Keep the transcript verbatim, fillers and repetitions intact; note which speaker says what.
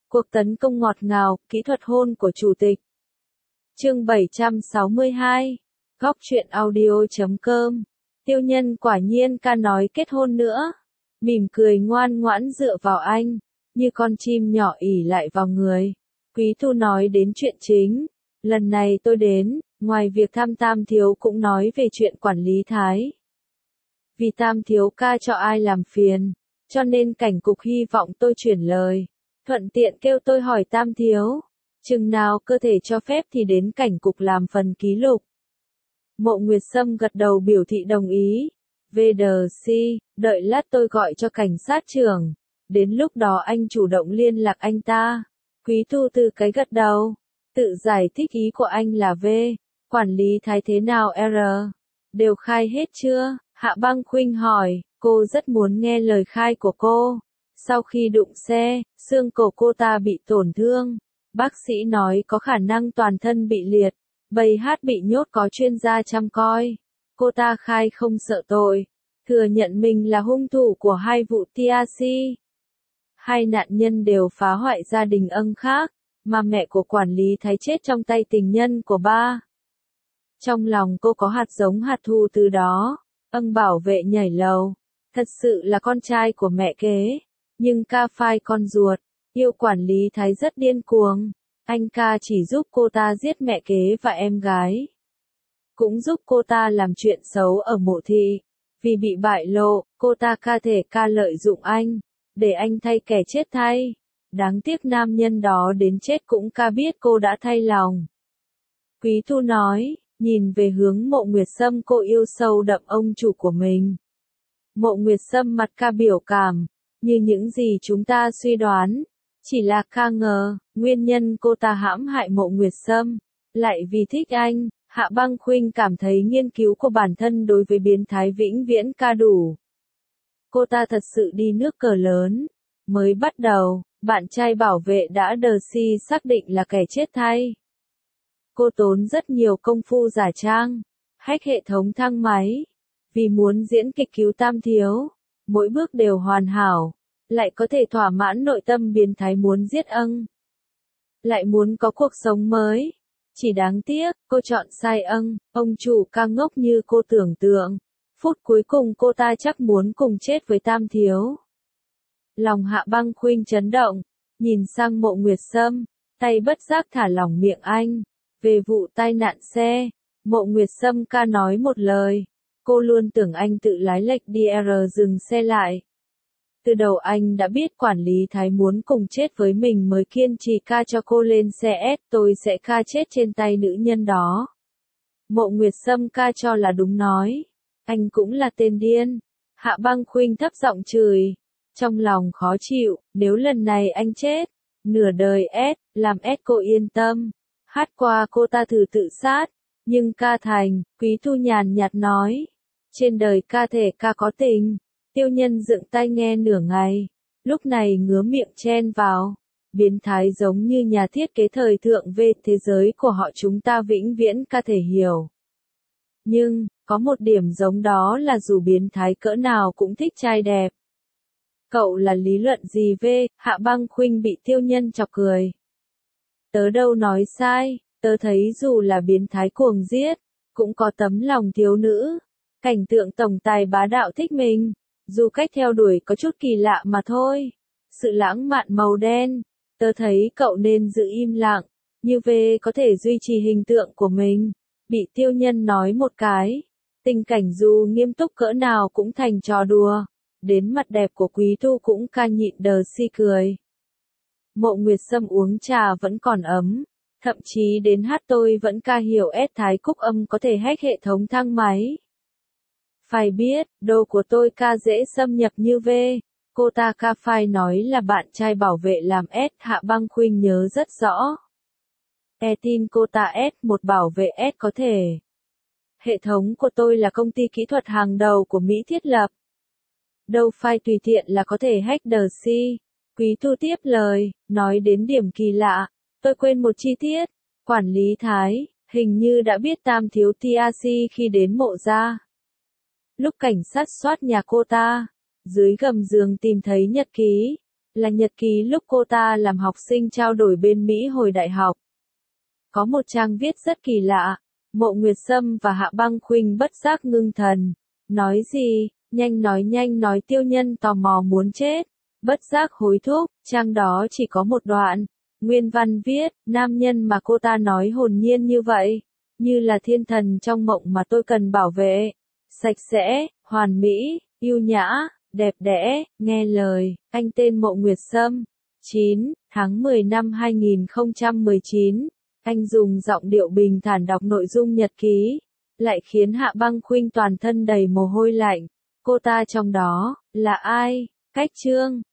Speaker 1: Cuộc tấn công ngọt ngào, kỹ thuật hôn của chủ tịch. Chương bảy trăm sáu mươi hai. Góc truyện audio chấm com. Tiêu Nhân quả nhiên ca nói kết hôn nữa. Mỉm cười ngoan ngoãn dựa vào anh, như con chim nhỏ ỉ lại vào người. Quý Thu nói đến chuyện chính. Lần này tôi đến, ngoài việc thăm Tam Thiếu cũng nói về chuyện quản lý Thái. Vì Tam Thiếu ca cho ai làm phiền, cho nên cảnh cục hy vọng tôi chuyển lời. Thuận tiện kêu tôi hỏi Tam Thiếu, chừng nào cơ thể cho phép thì đến cảnh cục làm phần ký lục. Mộ Nguyệt Sâm gật đầu biểu thị đồng ý. vê đê xê, đợi lát tôi gọi cho cảnh sát trưởng. Đến lúc đó anh chủ động liên lạc anh ta. Quý Thu từ cái gật đầu. Tự giải thích ý của anh là V. Quản lý Thái thế nào R. Đều khai hết chưa? Hạ Băng Khuynh hỏi. Cô rất muốn nghe lời khai của cô. Sau khi đụng xe, xương cổ cô ta bị tổn thương. Bác sĩ nói có khả năng toàn thân bị liệt. Bầy hát bị nhốt có chuyên gia chăm coi. Cô ta khai không sợ tội. Thừa nhận mình là hung thủ của hai vụ tê a xê. Hai nạn nhân đều phá hoại gia đình ân khác, mà mẹ của quản lý Thái chết trong tay tình nhân của ba. Trong lòng cô có hạt giống hạt thù từ đó. Ân bảo vệ nhảy lầu. Thật sự là con trai của mẹ kế. Nhưng ca phai con ruột. Yêu quản lý Thái rất điên cuồng. Anh ca chỉ giúp cô ta giết mẹ kế và em gái. Cũng giúp cô ta làm chuyện xấu ở mộ thị. Vì bị bại lộ, cô ta ca thể ca lợi dụng anh. Để anh thay kẻ chết thay. Đáng tiếc nam nhân đó đến chết cũng ca biết cô đã thay lòng. Quý Thu nói, nhìn về hướng Mộ Nguyệt Sâm, cô yêu sâu đậm ông chủ của mình. Mộ Nguyệt Sâm mặt ca biểu cảm, như những gì chúng ta suy đoán. Chỉ là ca ngờ, nguyên nhân cô ta hãm hại Mộ Nguyệt Sâm, lại vì thích anh. Hạ Băng Khuynh cảm thấy nghiên cứu của bản thân đối với biến thái vĩnh viễn ca đủ. Cô ta thật sự đi nước cờ lớn. Mới bắt đầu, bạn trai bảo vệ đã đờ si xác định là kẻ chết thay. Cô tốn rất nhiều công phu giả trang, hack hệ thống thang máy. Vì muốn diễn kịch cứu Tam Thiếu, mỗi bước đều hoàn hảo. Lại có thể thỏa mãn nội tâm biến thái muốn giết ân. Lại muốn có cuộc sống mới. Chỉ đáng tiếc, cô chọn sai ân, ông chủ ca ngốc như cô tưởng tượng. Phút cuối cùng cô ta chắc muốn cùng chết với Tam Thiếu. Lòng Hạ Băng Khuynh chấn động, nhìn sang Mộ Nguyệt Sâm, tay bất giác thả lỏng miệng anh. Về vụ tai nạn xe, Mộ Nguyệt Sâm ca nói một lời. Cô luôn tưởng anh tự lái lệch đi R dừng xe lại. Từ đầu anh đã biết quản lý Thái muốn cùng chết với mình mới kiên trì ca cho cô lên xe S, tôi sẽ ca chết trên tay nữ nhân đó. Mộ Nguyệt Sâm ca cho là đúng nói. Anh cũng là tên điên. Hạ Băng Khuynh thấp giọng chửi. Trong lòng khó chịu, nếu lần này anh chết, nửa đời S, làm S cô yên tâm. Hát qua cô ta thử tự sát, nhưng ca thành, Quý Thu nhàn nhạt nói. Trên đời ca thể ca có tình. Tiêu Nhân dựng tai nghe nửa ngày, lúc này ngứa miệng chen vào. Biến thái giống như nhà thiết kế thời thượng về thế giới của họ chúng ta vĩnh viễn ca thể hiểu. Nhưng, có một điểm giống đó là dù biến thái cỡ nào cũng thích trai đẹp. Cậu là lý luận gì về? Hạ Băng Khuynh bị Tiêu Nhân chọc cười. Tớ đâu nói sai, tớ thấy dù là biến thái cuồng giết, cũng có tấm lòng thiếu nữ. Cảnh tượng tổng tài bá đạo thích mình. Dù cách theo đuổi có chút kỳ lạ mà thôi. Sự lãng mạn màu đen. Tớ thấy cậu nên giữ im lặng. Như về có thể duy trì hình tượng của mình. Bị Tiêu Nhân nói một cái. Tình cảnh dù nghiêm túc cỡ nào cũng thành trò đùa. Đến mặt đẹp của Quý Thu cũng ca nhịn đờ si cười. Mộ Nguyệt Sâm uống trà vẫn còn ấm. Thậm chí đến hát tôi vẫn ca hiểu S Thái Cúc Âm có thể hack hệ thống thang máy. Phải biết, đồ của tôi ca dễ xâm nhập như V. Cô ta ca phai nói là bạn trai bảo vệ làm S. Hạ Băng Khuynh nhớ rất rõ. E tin cô ta S một bảo vệ S có thể. Hệ thống của tôi là công ty kỹ thuật hàng đầu của Mỹ thiết lập. Đâu phải tùy tiện là có thể hack đờ si. Quý Thu tiếp lời, nói đến điểm kỳ lạ. Tôi quên một chi tiết. Quản lý Thái, hình như đã biết Tam Thiếu tê a xê khi đến mộ ra. Lúc cảnh sát soát nhà cô ta, dưới gầm giường tìm thấy nhật ký, là nhật ký lúc cô ta làm học sinh trao đổi bên Mỹ hồi đại học. Có một trang viết rất kỳ lạ, Mộ Nguyệt Sâm và Hạ Băng Khuynh bất giác ngưng thần. Nói gì, nhanh nói nhanh nói Tiêu Nhân tò mò muốn chết, bất giác hối thúc, trang đó chỉ có một đoạn. Nguyên văn viết, nam nhân mà cô ta nói hồn nhiên như vậy, như là thiên thần trong mộng mà tôi cần bảo vệ. Sạch sẽ, hoàn mỹ, yêu nhã, đẹp đẽ, nghe lời, anh tên Mộ Nguyệt Sâm. chín tháng mười năm hai nghìn không trăm mười chín, anh dùng giọng điệu bình thản đọc nội dung nhật ký, lại khiến Hạ Băng Khuynh toàn thân đầy mồ hôi lạnh. Cô ta trong đó, là ai? Cách chương